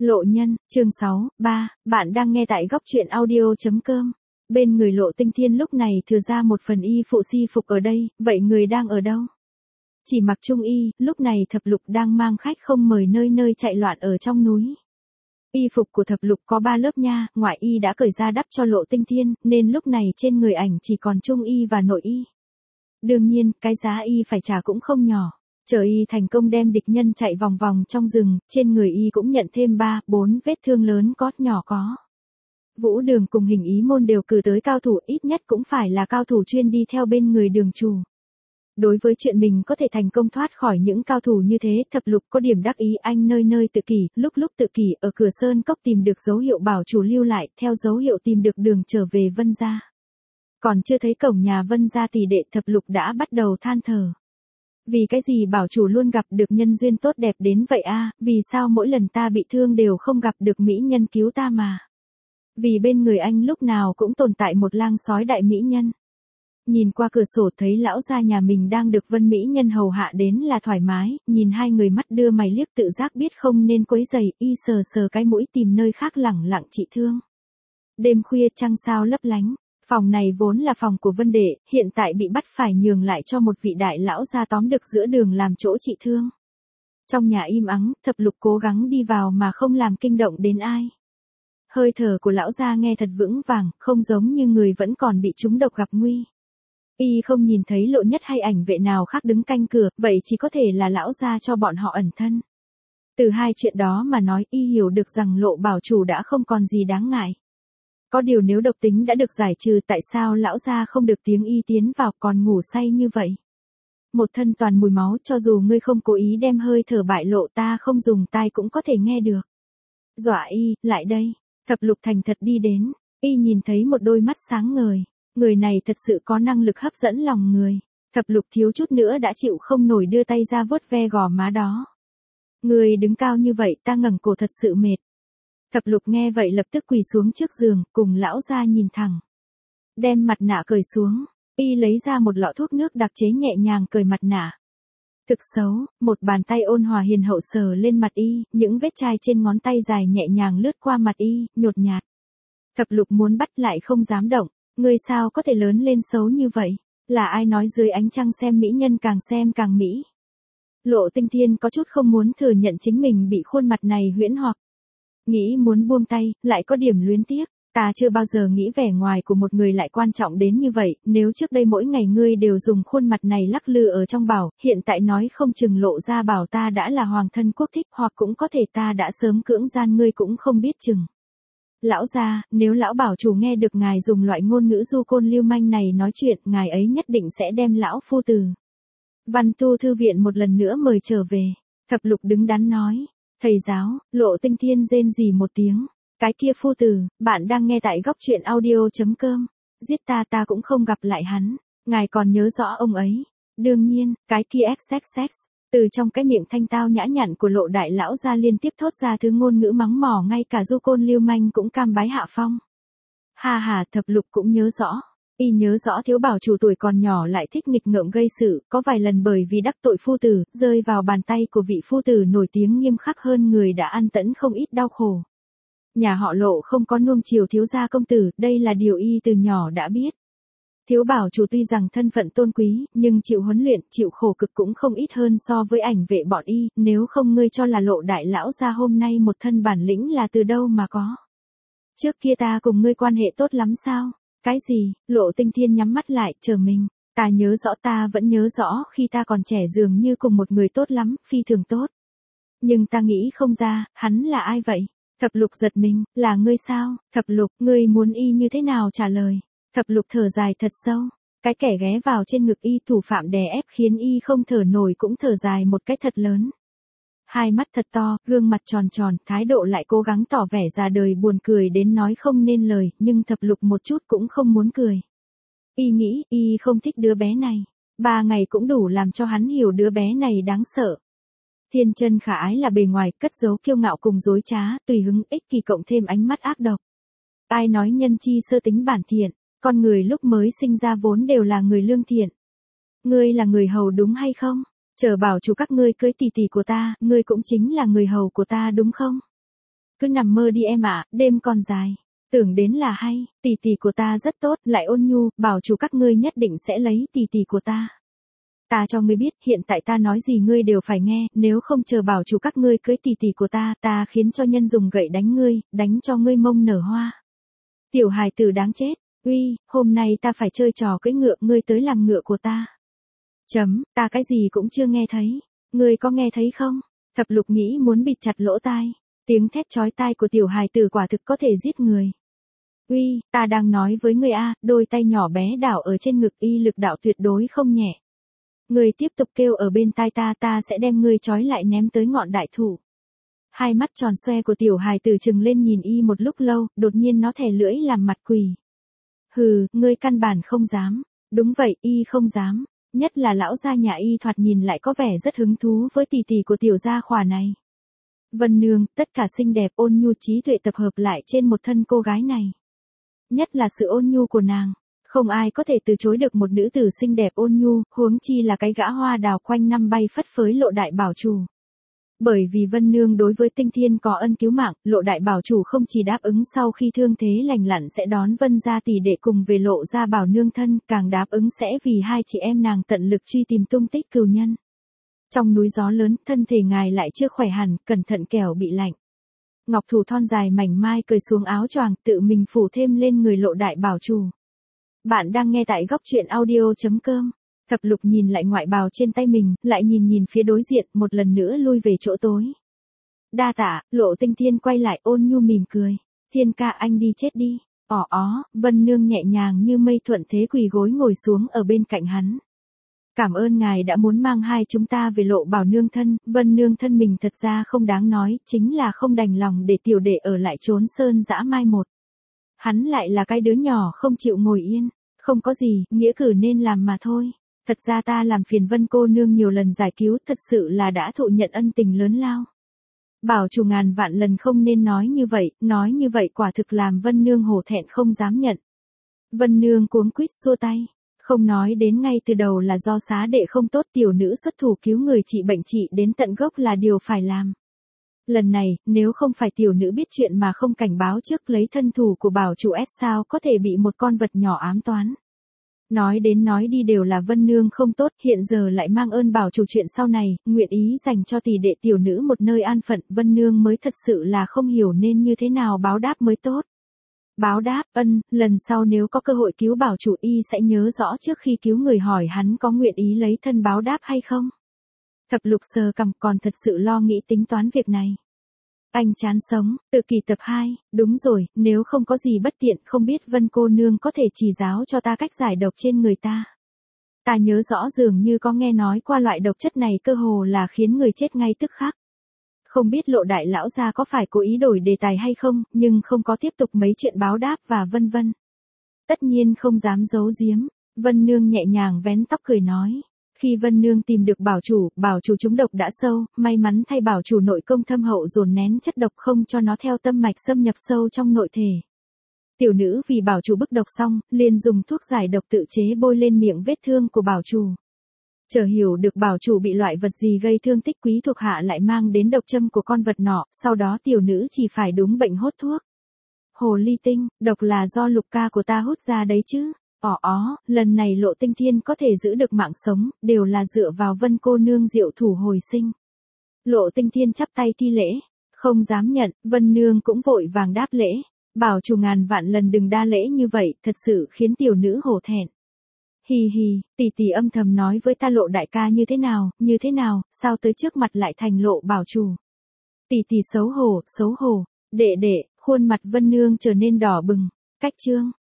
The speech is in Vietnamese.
Lộ nhân, chương 6, 3, bạn đang nghe tại góc truyện audio.com. Bên người Lộ Tinh Thiên lúc này thừa ra một phần y phụ si phục ở đây, vậy người đang ở đâu? Chỉ mặc trung y, lúc này Thập Lục đang mang khách không mời nơi nơi chạy loạn ở trong núi. Y phục của Thập Lục có 3 lớp nha, ngoại y đã cởi ra đắp cho Lộ Tinh Thiên, nên lúc này trên người ảnh chỉ còn trung y và nội y. Đương nhiên, cái giá y phải trả cũng không nhỏ. Chờ y thành công đem địch nhân chạy vòng vòng trong rừng, trên người y cũng nhận thêm 3-4 vết thương lớn có, nhỏ có. Vũ Đường cùng Hình Ý Môn đều cử tới cao thủ, ít nhất cũng phải là cao thủ chuyên đi theo bên người Đường chủ. Đối với chuyện mình có thể thành công thoát khỏi những cao thủ như thế, Thập Lục có điểm đắc ý, anh nơi nơi tự kỷ, lúc tự kỷ ở cửa sơn cốc tìm được dấu hiệu bảo chủ lưu lại, theo dấu hiệu tìm được đường trở về Vân gia. Còn chưa thấy cổng nhà Vân gia tỷ đệ, Thập Lục đã bắt đầu than thở. Vì cái gì bảo chủ luôn gặp được nhân duyên tốt đẹp đến vậy a? Vì sao mỗi lần ta bị thương đều không gặp được mỹ nhân cứu ta mà? Vì bên người anh lúc nào cũng tồn tại một lang sói đại mỹ nhân. Nhìn qua cửa sổ thấy lão gia nhà mình đang được Vân mỹ nhân hầu hạ đến là thoải mái, nhìn hai người mắt đưa mày liếc tự giác biết không nên quấy rầy, y sờ sờ cái mũi tìm nơi khác lẳng lặng trị thương. Đêm khuya trăng sao lấp lánh. Phòng này vốn là phòng của Vân Đệ, hiện tại bị bắt phải nhường lại cho một vị đại lão gia tóm được giữa đường làm chỗ trị thương. Trong nhà im ắng, Thập Lục cố gắng đi vào mà không làm kinh động đến ai. Hơi thở của lão gia nghe thật vững vàng, không giống như người vẫn còn bị trúng độc gặp nguy. Y không nhìn thấy Lộ Nhất hay ảnh vệ nào khác đứng canh cửa, vậy chỉ có thể là lão gia cho bọn họ ẩn thân. Từ hai chuyện đó mà nói, y hiểu được rằng Lộ bảo chủ đã không còn gì đáng ngại. Có điều nếu độc tính đã được giải trừ, tại sao lão gia không được tiếng y tiến vào còn ngủ say như vậy? Một thân toàn mùi máu, cho dù ngươi không cố ý đem hơi thở bại lộ, ta không dùng tai cũng có thể nghe được. Dọa y, lại đây. Thập Lục thành thật đi đến, y nhìn thấy một đôi mắt sáng ngời. Người này thật sự có năng lực hấp dẫn lòng người. Thập Lục thiếu chút nữa đã chịu không nổi đưa tay ra vuốt ve gò má đó. Người đứng cao như vậy, ta ngẩng cổ thật sự mệt. Thập Lục nghe vậy lập tức quỳ xuống trước giường, cùng lão gia nhìn thẳng. Đem mặt nạ cởi xuống, y lấy ra một lọ thuốc nước đặc chế nhẹ nhàng cởi mặt nạ. Thực xấu, một bàn tay ôn hòa hiền hậu sờ lên mặt y, những vết chai trên ngón tay dài nhẹ nhàng lướt qua mặt y, nhột nhạt. Thập Lục muốn bắt lại không dám động, ngươi sao có thể lớn lên xấu như vậy, là ai nói dưới ánh trăng xem mỹ nhân càng xem càng mỹ. Lộ Tinh Thiên có chút không muốn thừa nhận chính mình bị khuôn mặt này huyễn hoặc. Nghĩ muốn buông tay, lại có điểm luyến tiếc, ta chưa bao giờ nghĩ vẻ ngoài của một người lại quan trọng đến như vậy, nếu trước đây mỗi ngày ngươi đều dùng khuôn mặt này lắc lư ở trong bảo, hiện tại nói không chừng Lộ ra bảo ta đã là hoàng thân quốc thích, hoặc cũng có thể ta đã sớm cưỡng gian ngươi cũng không biết chừng. Lão gia, nếu lão bảo chủ nghe được ngài dùng loại ngôn ngữ du côn lưu manh này nói chuyện, ngài ấy nhất định sẽ đem lão phu từ Văn Tu thư viện một lần nữa mời trở về. Thập Lục đứng đắn nói. Thầy giáo, Lộ Tinh Thiên rên rỉ một tiếng. Cái kia phu tử, bạn đang nghe tại góc truyện audio.com. Giết ta cũng không gặp lại hắn. Ngài còn nhớ rõ ông ấy. Đương nhiên, cái kia XXX. Từ trong cái miệng thanh tao nhã nhặn của Lộ đại lão ra liên tiếp thốt ra thứ ngôn ngữ mắng mỏ, ngay cả du côn lưu manh cũng cam bái hạ phong. Ha ha, Thập Lục cũng nhớ rõ. Y nhớ rõ thiếu bảo chủ tuổi còn nhỏ lại thích nghịch ngợm gây sự, có vài lần bởi vì đắc tội phu tử, rơi vào bàn tay của vị phu tử nổi tiếng nghiêm khắc hơn người đã ăn tẫn không ít đau khổ. Nhà họ Lộ không có nuông chiều thiếu gia công tử, đây là điều y từ nhỏ đã biết. Thiếu bảo chủ tuy rằng thân phận tôn quý, nhưng chịu huấn luyện, chịu khổ cực cũng không ít hơn so với ảnh vệ bọn y, nếu không ngươi cho là Lộ đại lão gia hôm nay một thân bản lĩnh là từ đâu mà có. Trước kia ta cùng ngươi quan hệ tốt lắm sao? Cái gì? Lộ Tinh Thiên nhắm mắt lại, chờ mình. Ta nhớ rõ, ta vẫn nhớ rõ khi ta còn trẻ dường như cùng một người tốt lắm, phi thường tốt. Nhưng ta nghĩ không ra, hắn là ai vậy? Thập Lục giật mình, là ngươi sao? Thập Lục, ngươi muốn y như thế nào trả lời? Thập Lục thở dài thật sâu. Cái kẻ ghé vào trên ngực y, thủ phạm đè ép khiến y không thở nổi cũng thở dài một cái thật lớn. Hai mắt thật to, gương mặt tròn tròn, thái độ lại cố gắng tỏ vẻ già đời buồn cười đến nói không nên lời, nhưng Thập Lục một chút cũng không muốn cười. Y nghĩ, y không thích đứa bé này. 3 ngày cũng đủ làm cho hắn hiểu đứa bé này đáng sợ. Thiên chân khả ái là bề ngoài, cất giấu kiêu ngạo cùng dối trá, tùy hứng, ích kỷ cộng thêm ánh mắt ác độc. Ai nói nhân chi sơ tính bản thiện, con người lúc mới sinh ra vốn đều là người lương thiện. Ngươi là người hầu đúng hay không? Chờ bảo chủ các ngươi cưới tỷ tỷ của ta, ngươi cũng chính là người hầu của ta đúng không? cứ nằm mơ đi em ạ, đêm còn dài. Tưởng đến là hay, tỷ tỷ của ta rất tốt, lại ôn nhu, bảo chủ các ngươi nhất định sẽ lấy tỷ tỷ của ta. Ta cho ngươi biết, hiện tại ta nói gì ngươi đều phải nghe, nếu không chờ bảo chủ các ngươi cưới tỷ tỷ của ta, ta khiến cho nhân dùng gậy đánh ngươi, đánh cho ngươi mông nở hoa. Tiểu hài tử đáng chết, uy, hôm nay ta phải chơi trò cưỡi ngựa, ngươi tới làm ngựa của ta. Ta cái gì cũng chưa nghe thấy, ngươi có nghe thấy không? Thập lục nghĩ muốn bịt chặt lỗ tai, tiếng thét chói tai của tiểu hài tử quả thực có thể giết người. Uy, ta đang nói với ngươi a, đôi tay nhỏ bé đảo ở trên ngực y lực đạo tuyệt đối không nhẹ. Ngươi tiếp tục kêu ở bên tai ta sẽ đem ngươi trói lại ném tới ngọn đại thụ. Hai mắt tròn xoe của tiểu hài tử trừng lên nhìn y một lúc lâu, đột nhiên nó thè lưỡi làm mặt quỷ. Hừ, ngươi căn bản không dám. Đúng vậy, y không dám. Nhất là lão gia nhà y thoạt nhìn lại có vẻ rất hứng thú với tỷ tỷ của tiểu gia khỏa này. Vân Nương, tất cả xinh đẹp ôn nhu trí tuệ tập hợp lại trên một thân cô gái này. Nhất là sự ôn nhu của nàng. Không ai có thể từ chối được một nữ tử xinh đẹp ôn nhu, huống chi là cái gã hoa đào quanh năm bay phất phới Lộ đại bảo chủ. Bởi vì Vân Nương đối với Tinh Thiên có ân cứu mạng, Lộ đại bảo chủ không chỉ đáp ứng sau khi thương thế lành lặn sẽ đón Vân gia tỷ đệ cùng về Lộ gia bảo nương thân, càng đáp ứng sẽ vì hai chị em nàng tận lực truy tìm tung tích cừu nhân. Trong núi gió lớn, thân thể ngài lại chưa khỏe hẳn, cẩn thận kẻo bị lạnh. Ngọc thủ thon dài mảnh mai cởi xuống áo choàng, tự mình phủ thêm lên người Lộ đại bảo chủ. Bạn đang nghe tại góc truyện audio.com. Thập lục nhìn lại ngoại bào trên tay mình, lại nhìn phía đối diện, một lần nữa lui về chỗ tối. Đa tạ, Lộ Tinh Thiên quay lại ôn nhu mỉm cười. Thiên ca anh đi chết đi. Vân Nương nhẹ nhàng như mây thuận thế quỳ gối ngồi xuống ở bên cạnh hắn. Cảm ơn ngài đã muốn mang hai chúng ta về Lộ bảo nương thân, Vân Nương thân mình thật ra không đáng nói, chính là không đành lòng để tiểu đệ ở lại trốn sơn dã mai một. Hắn lại là cái đứa nhỏ không chịu ngồi yên, không có gì, nghĩa cử nên làm mà thôi. Thật ra ta làm phiền Vân cô nương nhiều lần giải cứu, thật sự là đã thụ nhận ân tình lớn lao. Bảo chủ ngàn vạn lần không nên nói như vậy quả thực làm Vân Nương hổ thẹn không dám nhận. Vân Nương cuống quýt xua tay, không nói đến ngay từ đầu là do xá đệ không tốt, tiểu nữ xuất thủ cứu người trị bệnh trị đến tận gốc là điều phải làm. Lần này, nếu không phải tiểu nữ biết chuyện mà không cảnh báo trước lấy thân thủ của bảo chủ sao có thể bị một con vật nhỏ ám toán. Nói đến nói đi đều là Vân Nương không tốt, hiện giờ lại mang ơn bảo chủ chuyện sau này, nguyện ý dành cho tỷ đệ tiểu nữ một nơi an phận, Vân Nương mới thật sự là không hiểu nên như thế nào báo đáp mới tốt. Báo đáp, lần sau nếu có cơ hội cứu bảo chủ y sẽ nhớ rõ trước khi cứu người hỏi hắn có nguyện ý lấy thân báo đáp hay không. Thập lục sờ cằm còn thật sự lo nghĩ tính toán việc này. Anh chán sống, tự kỷ tập 2, đúng rồi, nếu không có gì bất tiện không biết Vân cô nương có thể chỉ giáo cho ta cách giải độc trên người ta. Ta nhớ rõ dường như có nghe nói qua loại độc chất này cơ hồ là khiến người chết ngay tức khắc. Không biết Lộ đại lão gia có phải cố ý đổi đề tài hay không, nhưng không có tiếp tục mấy chuyện báo đáp và vân vân. Tất nhiên không dám giấu giếm, Vân Nương nhẹ nhàng vén tóc cười nói. Khi Vân Nương tìm được bảo chủ trúng độc đã sâu, may mắn thay bảo chủ nội công thâm hậu dồn nén chất độc không cho nó theo tâm mạch xâm nhập sâu trong nội thể. Tiểu nữ vì bảo chủ bức độc xong, liền dùng thuốc giải độc tự chế bôi lên miệng vết thương của bảo chủ. Chờ hiểu được bảo chủ bị loại vật gì gây thương tích, quý thuộc hạ lại mang đến độc châm của con vật nọ, sau đó tiểu nữ chỉ phải đúng bệnh hốt thuốc. Hồ ly tinh, độc là do Lục ca của ta hút ra đấy chứ. Lần này Lộ Tinh Thiên có thể giữ được mạng sống, đều là dựa vào Vân cô nương diệu thủ hồi sinh. Lộ Tinh Thiên chắp tay thi lễ, không dám nhận, Vân Nương cũng vội vàng đáp lễ. Bảo chủ ngàn vạn lần đừng đa lễ như vậy, thật sự khiến tiểu nữ hổ thẹn. Hì hì, tỷ âm thầm nói với ta Lộ đại ca như thế nào, sao tới trước mặt lại thành Lộ bảo chủ. Tỷ xấu hổ, đệ, khuôn mặt Vân Nương trở nên đỏ bừng, cách chương.